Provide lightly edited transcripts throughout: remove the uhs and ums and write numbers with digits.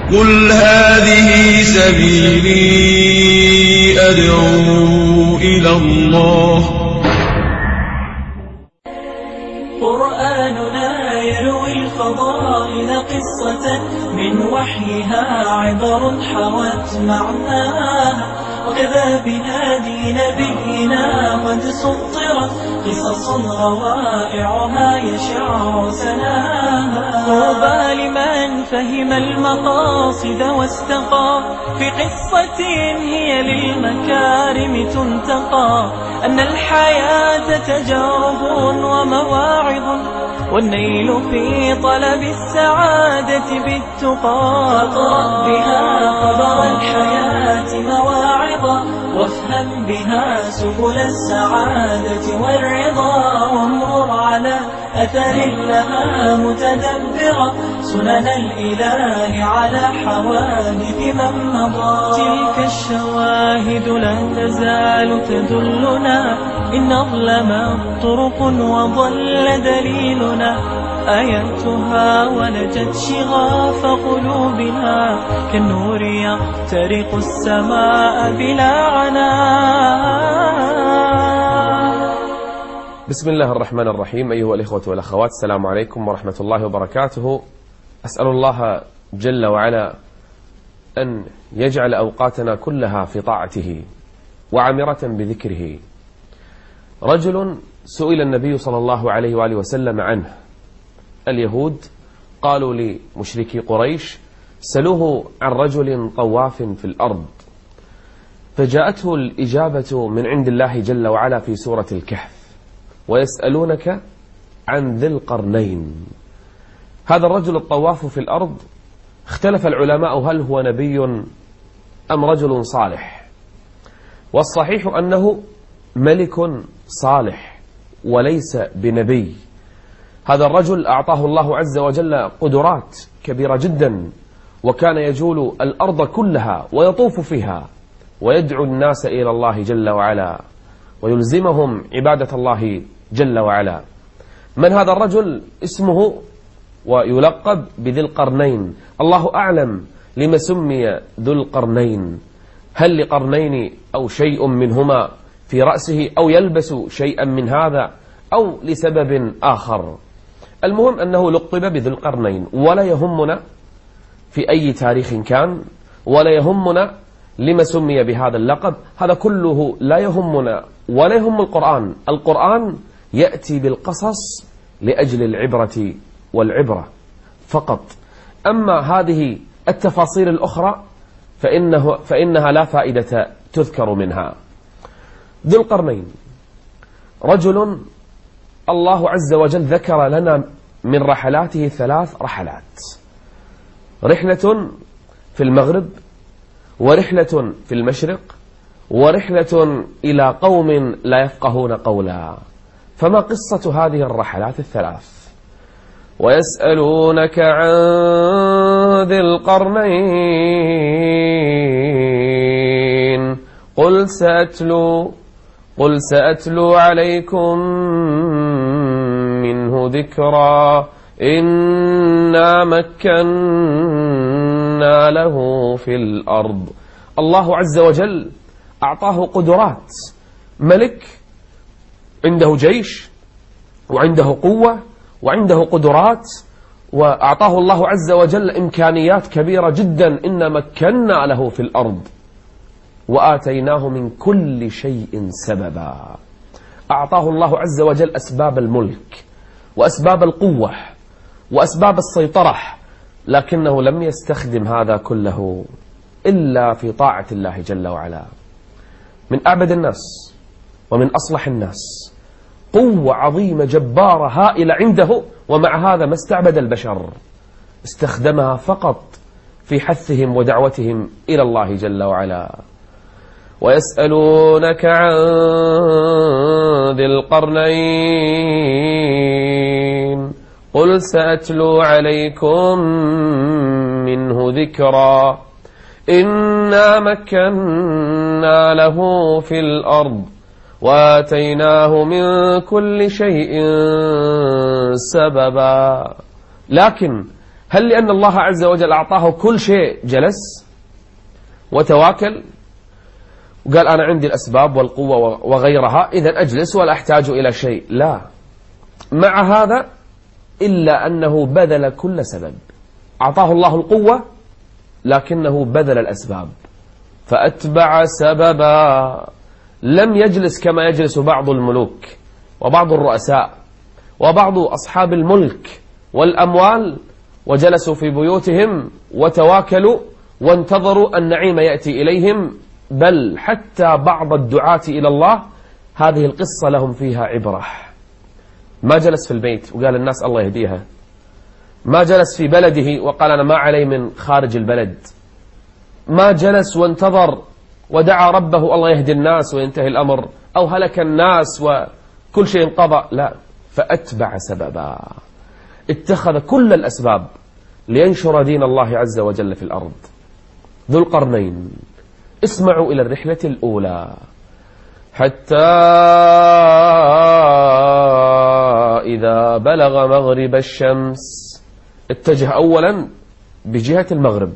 قل هذه سبيلي أدعو إلى الله. قرآننا يروي الفضائل قصة من وحيها عبر حوت معناها، وكذا بهادي نبينا قد سطرت قصص روائعها يشع سناها. طوبى لمن فهم المقاصد واستقى في قصة هي للمكارم تنتقى، أن الحياة تجارب ومواعظ، والنيل في طلب السعادة بالتقى. فاقرأ بها خبر الحياة مواعظا، وافهم بها سبل السعادة والرضا، وامر على أثر لها متدبرا سنن الإله على حوادث من مضى. تلك الشواهد لا تزال تدلنا إن أظلمت طرق وضل دليلنا، آياتها ولجت شغاف قلوبنا كالنور يخترق السماء بلا عناء. بسم الله الرحمن الرحيم. أيها الإخوة والأخوات، السلام عليكم ورحمة الله وبركاته. أسأل الله جل وعلا أن يجعل أوقاتنا كلها في طاعته وعامرة بذكره. رجل سئل النبي صلى الله عليه وآله وسلم عنه. اليهود قالوا لمشركي قريش: سلوه عن رجل طواف في الأرض، فجاءته الإجابة من عند الله جل وعلا في سورة الكهف: ويسألونك عن ذي القرنين. هذا الرجل الطواف في الأرض اختلف العلماء هل هو نبي أم رجل صالح، والصحيح أنه ملك صالح وليس بنبي. هذا الرجل أعطاه الله عز وجل قدرات كبيرة جدا، وكان يجول الأرض كلها ويطوف فيها ويدعو الناس إلى الله جل وعلا ويلزمهم عبادة الله جل وعلا. من هذا الرجل؟ اسمه ويلقب بذي القرنين. الله أعلم لما سمي ذو القرنين، هل لقرنين أو شيء منهما في رأسه، أو يلبس شيئا من هذا، أو لسبب آخر. المهم أنه لقب بذي القرنين، ولا يهمنا في أي تاريخ كان، ولا يهمنا لما سمي بهذا اللقب. هذا كله لا يهمنا ولا يهم القرآن. القرآن يأتي بالقصص لأجل العبرة والعبرة فقط. أما هذه التفاصيل الأخرى فإنها لا فائدة تذكر منها. ذو القرنين رجل الله عز وجل ذكر لنا من رحلاته 3 رحلات: رحلة في المغرب، ورحلة في المشرق، ورحلة إلى قوم لا يفقهون قولا. فما قصة هذه الرحلات 3؟ ويسألونك عن ذي القرنين قل سأتلو عليكم منه ذكرا إنا مكنا له في الأرض. الله عز وجل أعطاه قدرات، ملك عنده جيش وعنده قوة وعنده قدرات، وأعطاه الله عز وجل إمكانيات كبيرة جدا. إنا مكنا له في الأرض وآتيناه من كل شيء سببا. أعطاه الله عز وجل أسباب الملك وأسباب القوة وأسباب السيطرة، لكنه لم يستخدم هذا كله إلا في طاعة الله جل وعلا. من أعبد الناس ومن أصلح الناس، قوة عظيمة جبارة هائلة عنده، ومع هذا ما استعبد البشر، استخدمها فقط في حثهم ودعوتهم إلى الله جل وعلا. ويسألونك عن ذي القرنين قل سأتلو عليكم منه ذكرا إنا مكنا له في الأرض وآتيناه من كل شيء سببا. لكن هل لأن الله عز وجل أعطاه كل شيء جلس وتواكل وقال أنا عندي الأسباب والقوة وغيرها إذن أجلس ولا أحتاج إلى شيء؟ لا، مع هذا إلا أنه بذل كل سبب. أعطاه الله القوة لكنه بذل الأسباب، فأتبع سببا. لم يجلس كما يجلس بعض الملوك وبعض الرؤساء وبعض أصحاب الملك والأموال، وجلسوا في بيوتهم وتواكلوا وانتظروا النعيم يأتي إليهم. بل حتى بعض الدعاة إلى الله هذه القصة لهم فيها عبرة. ما جلس في البيت وقال الناس الله يهديها، ما جلس في بلده وقال أنا ما علي من خارج البلد، ما جلس وانتظر ودعا ربه الله يهدي الناس وينتهي الأمر، أو هلك الناس وكل شيء انقضى. لا، فأتبع سببا، اتخذ كل الأسباب لينشر دين الله عز وجل في الأرض. ذو القرنين، اسمعوا إلى الرحلة الأولى حتى إذا بلغ مغرب الشمس اتجه أولا بجهة المغرب.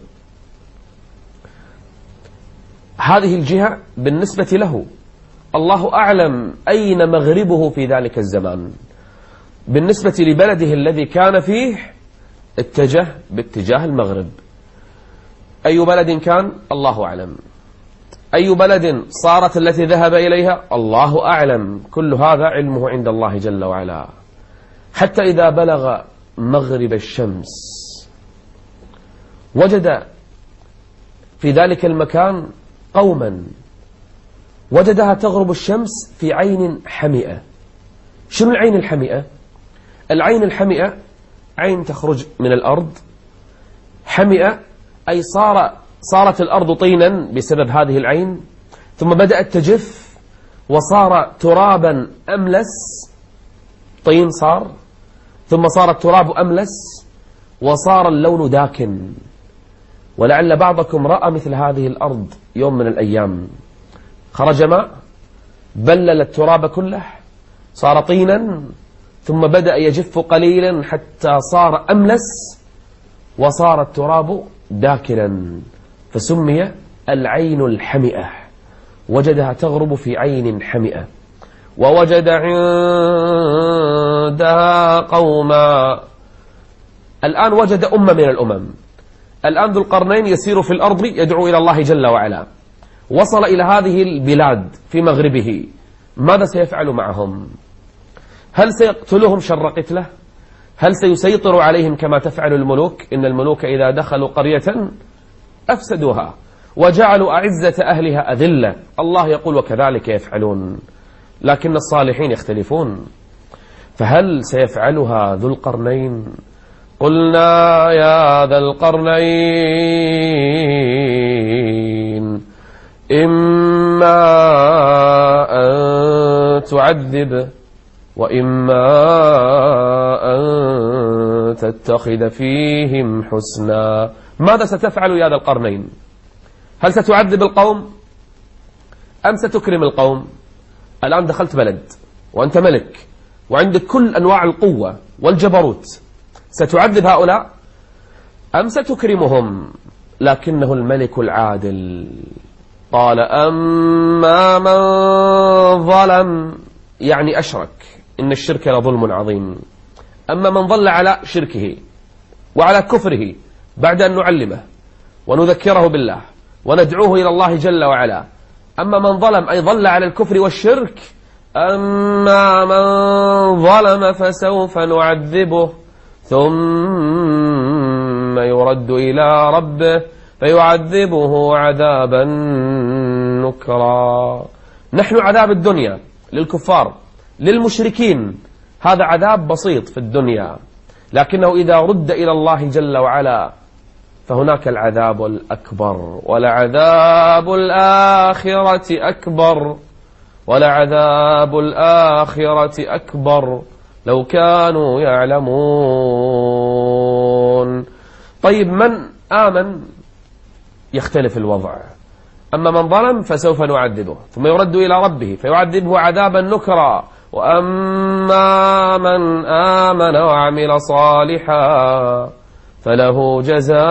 هذه الجهة بالنسبة له الله أعلم أين مغربه في ذلك الزمان. بالنسبة لبلده الذي كان فيه اتجه باتجاه المغرب. أي بلد كان الله أعلم، أي بلد صارت التي ذهب إليها الله أعلم، كل هذا علمه عند الله جل وعلا. حتى إذا بلغ مغرب الشمس وجد في ذلك المكان قوما، وجدها تغرب الشمس في عين حمئة. شنو العين الحمئة؟ العين الحمئة عين تخرج من الأرض، حمئة أي صارت الأرض طينا بسبب هذه العين، ثم بدأت تجف وصار ترابا أملس، طين صار، ثم صار التراب أملس وصار اللون داكن. ولعل بعضكم رأى مثل هذه الأرض يوم من الأيام، خرج ماء بلل التراب كله، صار طينا، ثم بدأ يجف قليلا حتى صار أملس وصار التراب داكنا، فسمي العين الحمئة. وجدها تغرب في عين حمئة، ووجد عندها قوما. الآن وجد أمة من الأمم. الآن ذو القرنين يسير في الأرض يدعو إلى الله جل وعلا، وصل إلى هذه البلاد في مغربه. ماذا سيفعل معهم؟ هل سيقتلهم شر قتله؟ هل سيسيطر عليهم كما تفعل الملوك؟ إن الملوك إذا دخلوا قرية أفسدوها وجعلوا أعزة أهلها أذلة. الله يقول وكذلك يفعلون، لكن الصالحين يختلفون. فهل سيفعلها ذو القرنين؟ قلنا يا ذا القرنين إما أن تعذب وإما أن تتخذ فيهم حسنا. ماذا ستفعل يا ذا القرنين؟ هل ستعذب القوم أم ستكرم القوم؟ الآن دخلت بلد وأنت ملك وعندك كل أنواع القوة والجبروت، ستعذب هؤلاء أم ستكرمهم؟ لكنه الملك العادل قال أما من ظلم، يعني أشرك، إن الشرك لظلم عظيم. أما من ظل على شركه وعلى كفره بعد أن نعلمه ونذكره بالله وندعوه إلى الله جل وعلا. أما من ظلم أي ظل على الكفر والشرك، أما من ظلم فسوف نعذبه ثم يرد إلى ربه فيعذبه عذابا نكرا. نحن عذاب الدنيا للكفار للمشركين هذا عذاب بسيط في الدنيا، لكنه إذا رد إلى الله جل وعلا فهناك العذاب الأكبر، ولعذاب الآخرة أكبر، ولعذاب الآخرة أكبر لو كانوا يعلمون. طيب من آمن يختلف الوضع. أما من ظلم فسوف نعذبه ثم يرد إلى ربه فيعذبه عذابا نكرا، وأما من آمن وعمل صالحا فله جزاء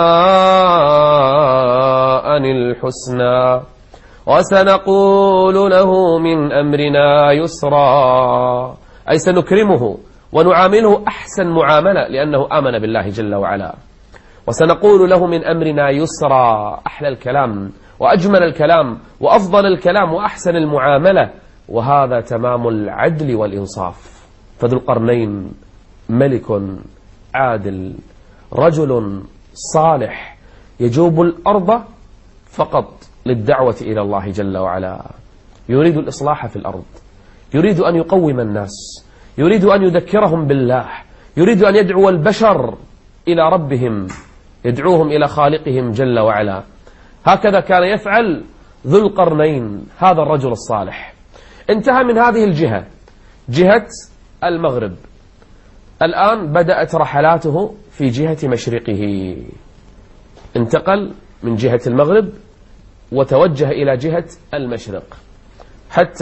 الحسنى وسنقول له من أمرنا يسرا، أي سنكرمه ونعامله أحسن معاملة لأنه آمن بالله جل وعلا. وسنقول له من أمرنا يسرا، أحلى الكلام وأجمل الكلام وأفضل الكلام وأحسن المعاملة، وهذا تمام العدل والإنصاف. فذو القرنين ملك عادل، رجل صالح يجوب الأرض فقط للدعوة إلى الله جل وعلا، يريد الإصلاح في الأرض، يريد أن يقوم الناس، يريد أن يذكرهم بالله، يريد أن يدعو البشر إلى ربهم، يدعوهم إلى خالقهم جل وعلا. هكذا كان يفعل ذو القرنين هذا الرجل الصالح. انتهى من هذه الجهة، جهة المغرب، الآن بدأت رحلاته في جهة مشرقه، انتقل من جهة المغرب وتوجه إلى جهة المشرق، حتى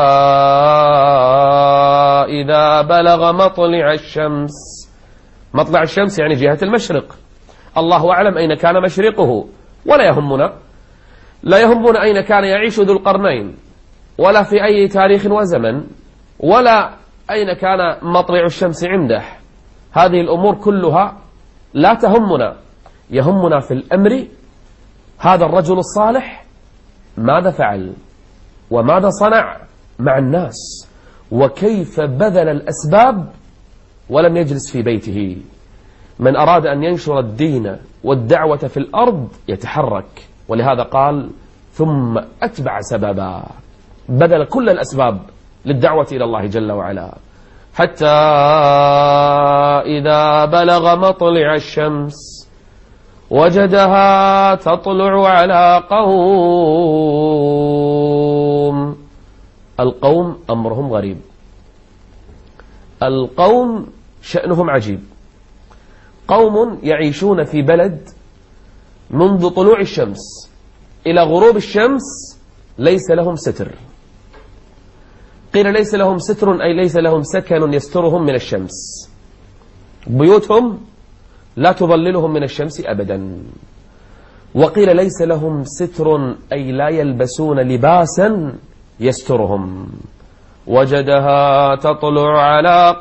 إذا بلغ مطلع الشمس. مطلع الشمس يعني جهة المشرق، الله أعلم أين كان مشرقه، ولا يهمنا، لا يهمنا أين كان يعيش ذو القرنين، ولا في أي تاريخ وزمن، ولا أين كان مطلع الشمس عنده. هذه الأمور كلها لا تهمنا، يهمنا في الأمر هذا الرجل الصالح ماذا فعل وماذا صنع مع الناس، وكيف بذل الأسباب ولم يجلس في بيته. من أراد أن ينشر الدين والدعوة في الأرض يتحرك، ولهذا قال ثم أتبع سببا، بذل كل الأسباب للدعوة إلى الله جل وعلا، حتى إذا بلغ مطلع الشمس وجدها تطلع على قوم. القوم أمرهم غريب، القوم شأنهم عجيب، قوم يعيشون في بلد منذ طلوع الشمس إلى غروب الشمس ليس لهم ستر. قيل ليس لهم ستر أي ليس لهم سكن يسترهم من الشمس، بيوتهم لا تظللهم من الشمس أبدا. وقيل ليس لهم ستر أي لا يلبسون لباسا يسترهم. وجدها تطلع على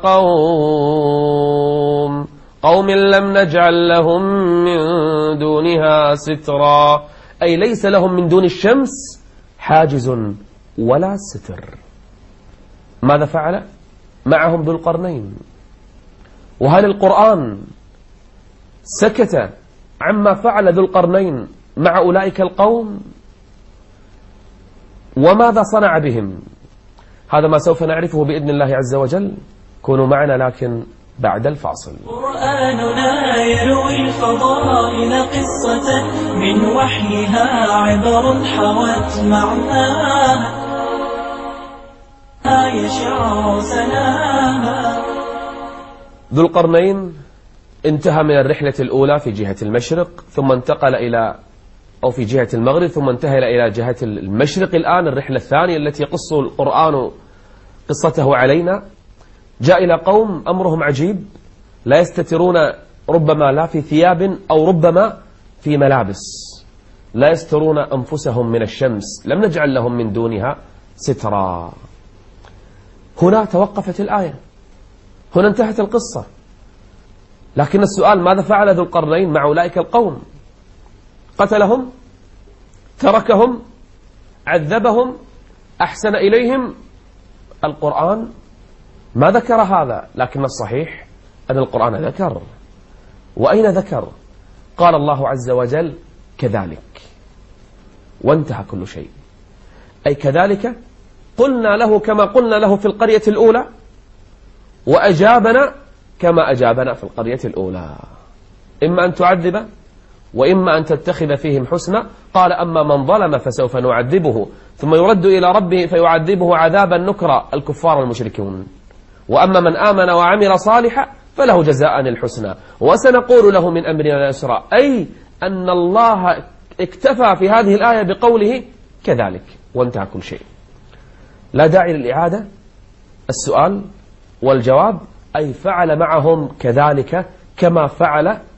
قوم لم نجعل لهم من دونها سترا، أي ليس لهم من دون الشمس حاجز ولا ستر. ماذا فعل معهم ذو القرنين؟ وهل القرآن سكت عما فعل ذو القرنين مع أولئك القوم؟ وماذا صنع بهم؟ هذا ما سوف نعرفه بإذن الله عز وجل. كونوا معنا لكن بعد الفاصل. قرآننا يروي الفضائل قصة من وحيها عبر حوت معناها يشع سلاما. ذو القرنين انتهى من الرحلة الأولى في جهة المشرق، ثم انتقل إلى أو في جهة المغرب، ثم انتهى إلى جهة المشرق. الآن الرحلة الثانية التي يقص القرآن قصته علينا، جاء إلى قوم أمرهم عجيب، لا يستترون ربما لا في ثياب أو ربما في ملابس، لا يسترون أنفسهم من الشمس، لم نجعل لهم من دونها سترا. هنا توقفت الآية، هنا انتهت القصة. لكن السؤال ماذا فعل ذو القرنين مع أولئك القوم؟ قتلهم؟ تركهم؟ عذبهم؟ أحسن إليهم؟ القرآن ما ذكر هذا، لكن الصحيح أن القرآن ذكر. وأين ذكر؟ قال الله عز وجل كذلك، وانتهى كل شيء. أي كذلك قلنا له كما قلنا له في القرية الأولى، وأجابنا كما أجابنا في القرية الأولى، إما أن تعذب وإما أن تتخذ فيهم حسنا. قال أما من ظلم فسوف نعذبه ثم يرد إلى ربه فيعذبه عذابا نكرا، الكفار المشركون. وأما من آمن وعمل صالحا فله جزاء الحسنى وسنقول له من أمرنا يسرا. أي أن الله اكتفى في هذه الآية بقوله كذلك، وانتهى كل شيء، لا داعي للإعادة. السؤال والجواب، أي فعل معهم كذلك كما فعل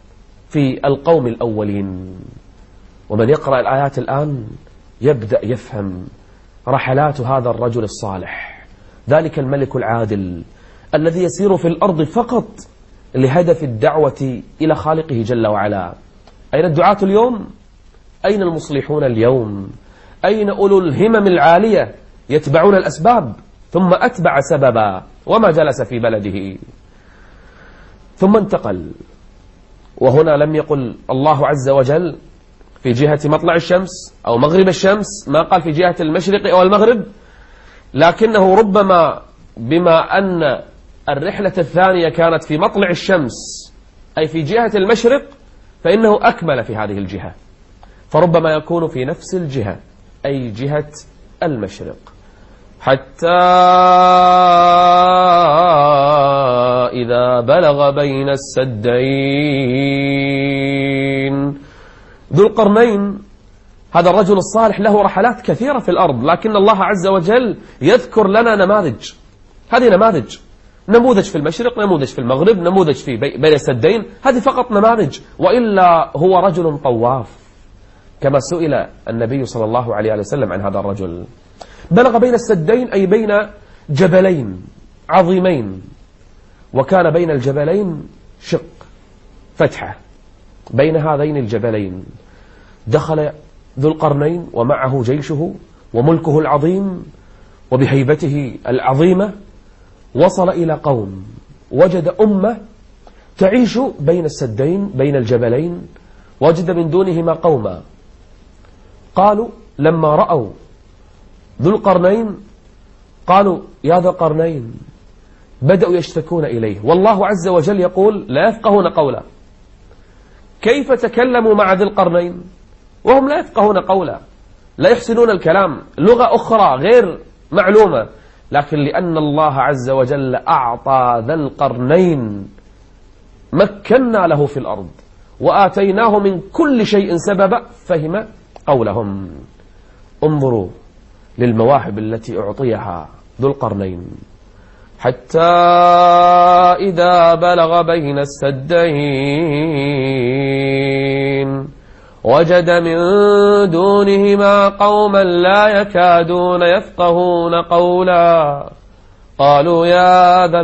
في القوم الأولين. ومن يقرأ الآيات الآن يبدأ يفهم رحلات هذا الرجل الصالح، ذلك الملك العادل الذي يسير في الأرض فقط لهدف الدعوة إلى خالقه جل وعلا. أين الدعاة اليوم؟ أين المصلحون اليوم؟ أين أولو الهمم العالية يتبعون الأسباب ثم أتبع سببا وما جلس في بلده ثم انتقل؟ وهنا لم يقل الله عز وجل في جهة مطلع الشمس أو مغرب الشمس، ما قال في جهة المشرق أو المغرب، لكنه ربما بما أن الرحلة الثانية كانت في مطلع الشمس أي في جهة المشرق فإنه أكمل في هذه الجهة، فربما يكون في نفس الجهة أي جهة المشرق. حتى إذا بلغ بين السدين. ذو القرنين هذا الرجل الصالح له رحلات كثيرة في الأرض، لكن الله عز وجل يذكر لنا نماذج. هذه نماذج، نموذج في المشرق، نموذج في المغرب، نموذج في بين السدين، هذه فقط نماذج، وإلا هو رجل طواف كما سئل النبي صلى الله عليه وسلم عن هذا الرجل. بلغ بين السدين أي بين جبلين عظيمين، وكان بين الجبلين شق فتحة بين هذين الجبلين. دخل ذو القرنين ومعه جيشه وملكه العظيم وبهيبته العظيمة، وصل إلى قوم، وجد أمة تعيش بين السدين بين الجبلين، وجد من دونهما قوما. قالوا لما رأوا ذو القرنين قالوا يا ذا القرنين، بدأوا يشتكون إليه، والله عز وجل يقول لا يفقهون قولا. كيف تكلموا مع ذي القرنين وهم لا يفقهون قولا، لا يحسنون الكلام، لغة أخرى غير معلومة، لكن لأن الله عز وجل أعطى ذا القرنين، مكنا له في الأرض وآتيناه من كل شيء سببا، فهم قولهم. انظروا للمواهب التي أعطيها ذو القرنين. حتى إذا بلغ بين السدين وجد من دونهما قوما لا يكادون يفقهون قولا. قالوا يا ذا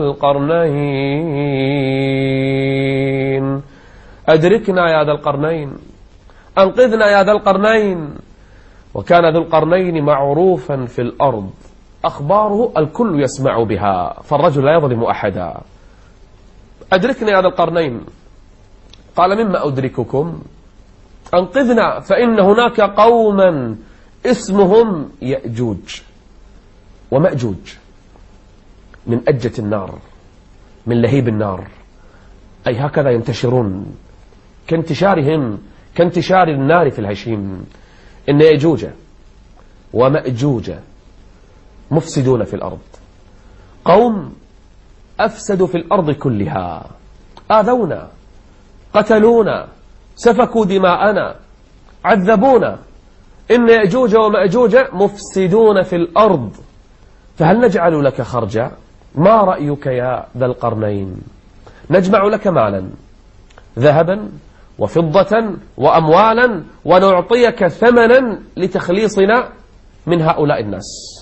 القرنين أدركنا يا ذا القرنين، أنقذنا يا ذا القرنين. وكان ذو القرنين معروفا في الأرض، أخباره الكل يسمع بها، فالرجل لا يظلم أحدا. أدركنا يا ذا القرنين. قال مما أدرككم؟ أنقذنا، فإن هناك قوما اسمهم يأجوج ومأجوج، من أجة النار، من لهيب النار، أي هكذا ينتشرون كانتشارهم كانتشار النار في الهشيم. إن يأجوج ومأجوج مفسدون في الأرض، قوم أفسدوا في الأرض كلها، آذونا، قتلونا، سفكوا دماءنا، عذبونا. إن يأجوج ومأجوج مفسدون في الأرض، فهل نجعل لك خرجا؟ ما رأيك يا ذا القرنين؟ نجمع لك مالا، ذهبا وفضة وأموالا، ونعطيك ثمنا لتخليصنا من هؤلاء الناس.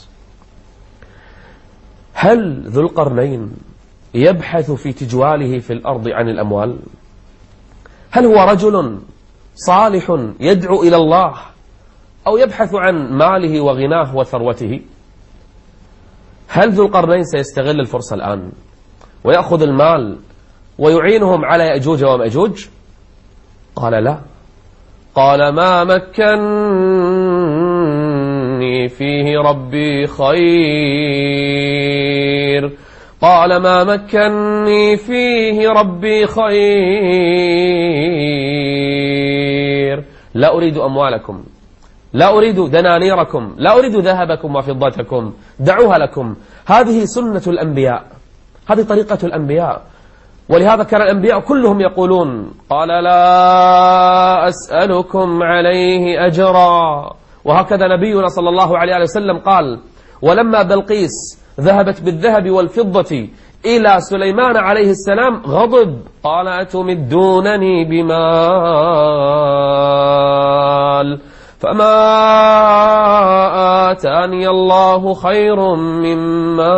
هل ذو القرنين يبحث في تجواله في الأرض عن الأموال؟ هل هو رجل صالح يدعو إلى الله، أو يبحث عن ماله وغناه وثروته؟ هل ذو القرنين سيستغل الفرصة الآن ويأخذ المال ويعينهم على يأجوج ومأجوج؟ قال لا. قال ما مكنني فيه ربي خير. قال ما مكنني فيه ربي خير. لا أريد أموالكم، لا أريد دنانيركم، لا أريد ذهبكم وفضتكم، دعوها لكم. هذه سنة الأنبياء، هذه طريقة الأنبياء. ولهذا كان الأنبياء كلهم يقولون قال لا أسألكم عليه أجرا. وهكذا نبينا صلى الله عليه وسلم قال: ولما بلقيس ذهبت بالذهب والفضة إلى سليمان عليه السلام غضب، قال أتمدونني بمال فما آتاني الله خير مما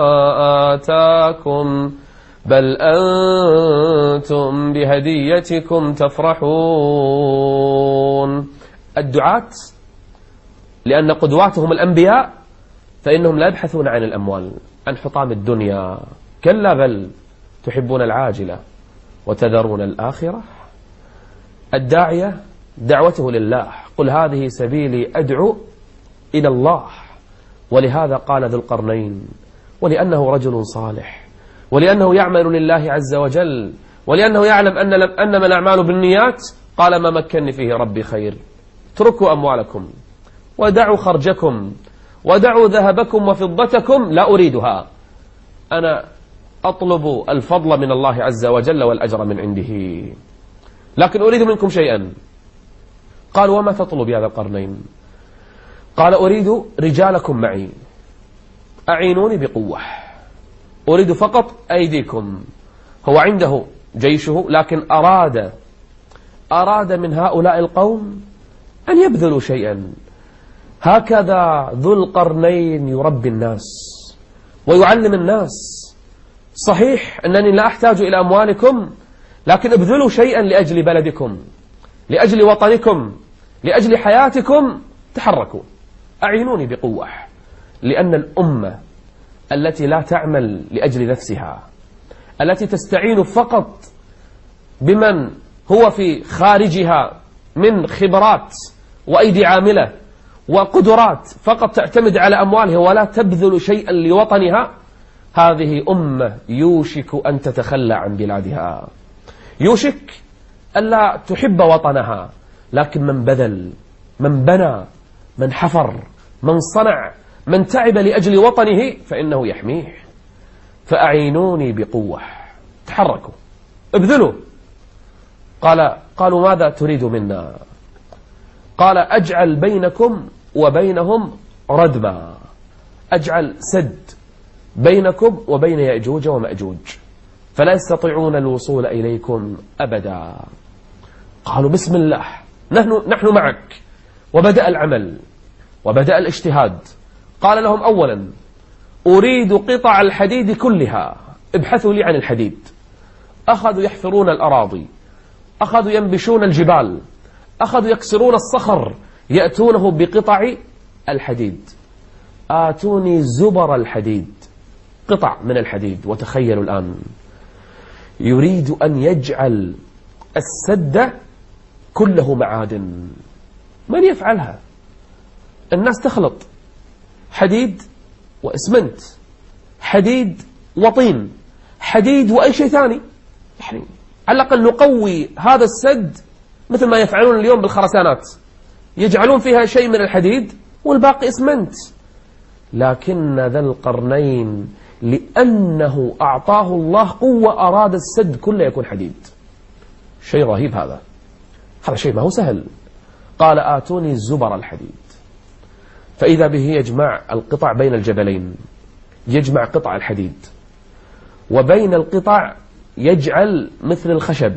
آتاكم بل أنتم بهديتكم تفرحون. الدعاة لأن قدواتهم الأنبياء فإنهم لا يبحثون عن الأموال، عن حطام الدنيا، كلا بل تحبون العاجلة وتذرون الآخرة. الداعية دعوته لله، قل هذه سبيلي أدعو إلى الله. ولهذا قال ذو القرنين، ولأنه رجل صالح، ولأنه يعمل لله عز وجل، ولأنه يعلم أنما الأعمال بالنيات، قال ما مكنني فيه ربي خير، اتركوا أموالكم ودعوا خرجكم ودعوا ذهبكم وفضتكم لا أريدها، أنا أطلب الفضل من الله عز وجل والأجر من عنده، لكن أريد منكم شيئا. قال وما تطلب يا ذا القرنين؟ قال أريد رجالكم معي، أعينوني بقوة، أريد فقط أيديكم. هو عنده جيشه، لكن أراد من هؤلاء القوم أن يبذلوا شيئا. هكذا ذو القرنين يربي الناس ويعلم الناس. صحيح أنني لا أحتاج إلى أموالكم، لكن ابذلوا شيئا لأجل بلدكم، لأجل وطنكم، لأجل حياتكم، تحركوا، أعينوني بقوة. لأن الأمة التي لا تعمل لأجل نفسها، التي تستعين فقط بمن هو في خارجها من خبرات وأيدي عاملة وقدرات، فقط تعتمد على أموالها ولا تبذل شيئا لوطنها، هذه أمة يوشك أن تتخلى عن بلادها، يوشك ألا تحب وطنها. لكن من بذل، من بنى، من حفر، من صنع، من تعب لأجل وطنه فإنه يحميه. فأعينوني بقوة، تحركوا، ابذلوا. قالوا ماذا تريد منا؟ قال أجعل بينكم وبينهم ردما، أجعل سد بينكم وبين يأجوج ومأجوج فلا يستطيعون الوصول إليكم أبدا. قالوا بسم الله، نحن معك. وبدأ العمل وبدأ الاجتهاد. قال لهم أولا أريد قطع الحديد كلها، ابحثوا لي عن الحديد. أخذوا يحفرون الأراضي، أخذوا ينبشون الجبال، أخذوا يكسرون الصخر، يأتونه بقطع الحديد. آتوني زبر الحديد، قطع من الحديد. وتخيلوا الآن يريد أن يجعل السد كله معادن. من يفعلها؟ الناس تخلط حديد وإسمنت، حديد وطين، حديد وأي شيء ثاني، يعني على الأقل نقوي هذا السد مثل ما يفعلون اليوم بالخرسانات، يجعلون فيها شيء من الحديد والباقي إسمنت. لكن ذا القرنين لأنه أعطاه الله قوة أراد السد كله يكون حديد. شيء رهيب هذا شيء ما هو سهل. قال آتوني زبر الحديد. فإذا به يجمع القطع بين الجبلين، يجمع قطع الحديد، وبين القطع يجعل مثل الخشب.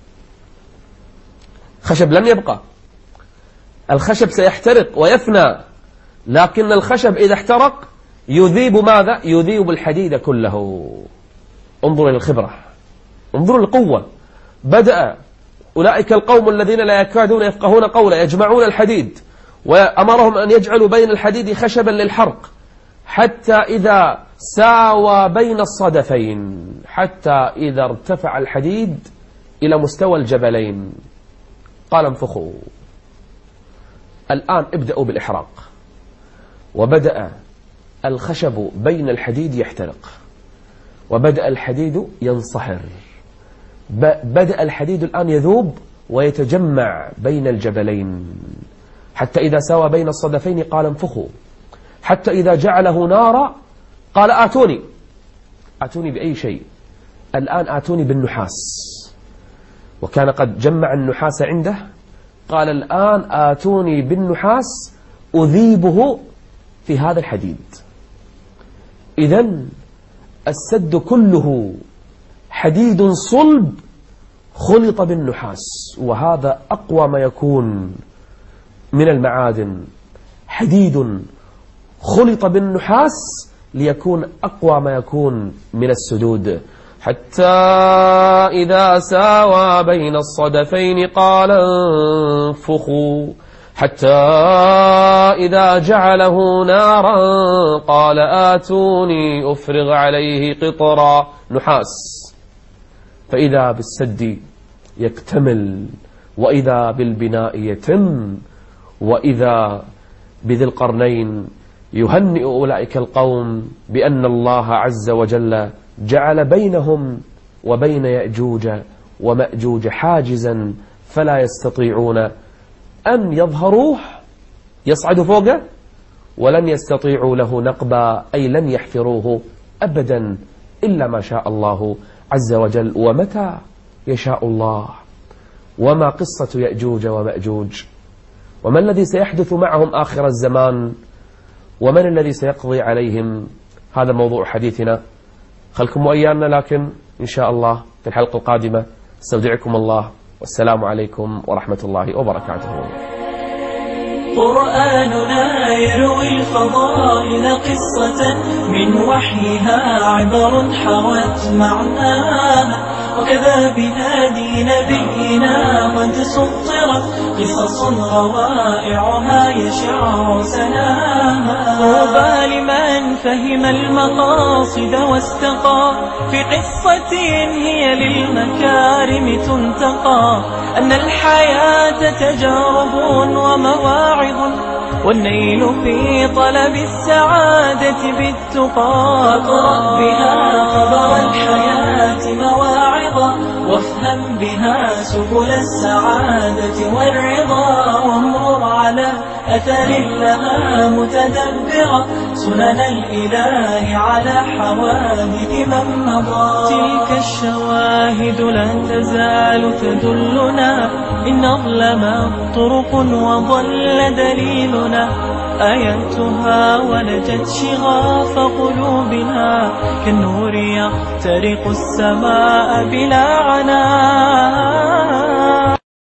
خشب لن يبقى، الخشب سيحترق ويفنى، لكن الخشب إذا احترق يذيب ماذا؟ يذيب الحديد كله. انظروا إلى الخبرة، انظروا للقوة. بدأ أولئك القوم الذين لا يكادون يفقهون قولا يجمعون الحديد، وأمرهم أن يجعلوا بين الحديد خشبا للحرق، حتى إذا ساوى بين الصدفين، حتى إذا ارتفع الحديد إلى مستوى الجبلين، قال انفخوا، الآن ابدأوا بالإحراق. وبدأ الخشب بين الحديد يحترق، وبدأ الحديد ينصهر، بدأ الحديد الآن يذوب ويتجمع بين الجبلين، حتى إذا ساوى بين الصدفين قال انفخوا، حتى إذا جعله نارا قال آتوني بأي شيء. الآن آتوني بالنحاس، وكان قد جمع النحاس عنده. قال الآن آتوني بالنحاس أذيبه في هذا الحديد. إذن السد كله حديد صلب خلط بالنحاس، وهذا أقوى ما يكون من المعادن، حديد خلط بالنحاس ليكون أقوى ما يكون من السدود. حتى إذا ساوى بين الصدفين قال انفخوا، حتى إذا جعله نارا قال آتوني أفرغ عليه قطرا، نحاس. فإذا بالسد يكتمل، وإذا بالبناء يتم، وإذا بذي القرنين يهنئ أولئك القوم بأن الله عز وجل جعل بينهم وبين يأجوج ومأجوج حاجزا فلا يستطيعون أن يظهروه يصعدوا فوقه، ولن يستطيعوا له نقبا، أي لن يحفروه أبدا إلا ما شاء الله عز وجل ومتى يشاء الله. وما قصة يأجوج ومأجوج؟ وما الذي سيحدث معهم آخر الزمان؟ ومن الذي سيقضي عليهم؟ هذا موضوع حديثنا، خلكم وإيانا، لكن إن شاء الله في الحلقة القادمة. استودعكم الله، والسلام عليكم ورحمة الله وبركاته. قرآننا يروي الفضائل قصة من وحيها عبر حوت معناها، وكذا بهادي نبينا قد سطرت قصص روائعها يشع سناها. طوبى لمن فهم المقاصد واستقى في قصة هي للمكارم تنتقى، أن الحياة تجارب ومواعظ، والنيل في طلب السعادة بالتقى. اقرأ بها خبر الحياة مواعظا، وافهم بها سبل السعادة والرضا، وامرر على أثر لها متدبرا سنن الإله على حوادث من مضى. تلك الشواهد لا تزال تدلنا إن أظلم طرق وضل دليلنا، آياتها ولجت شغاف قلوبنا كالنور يخترق السماء بلا عناء.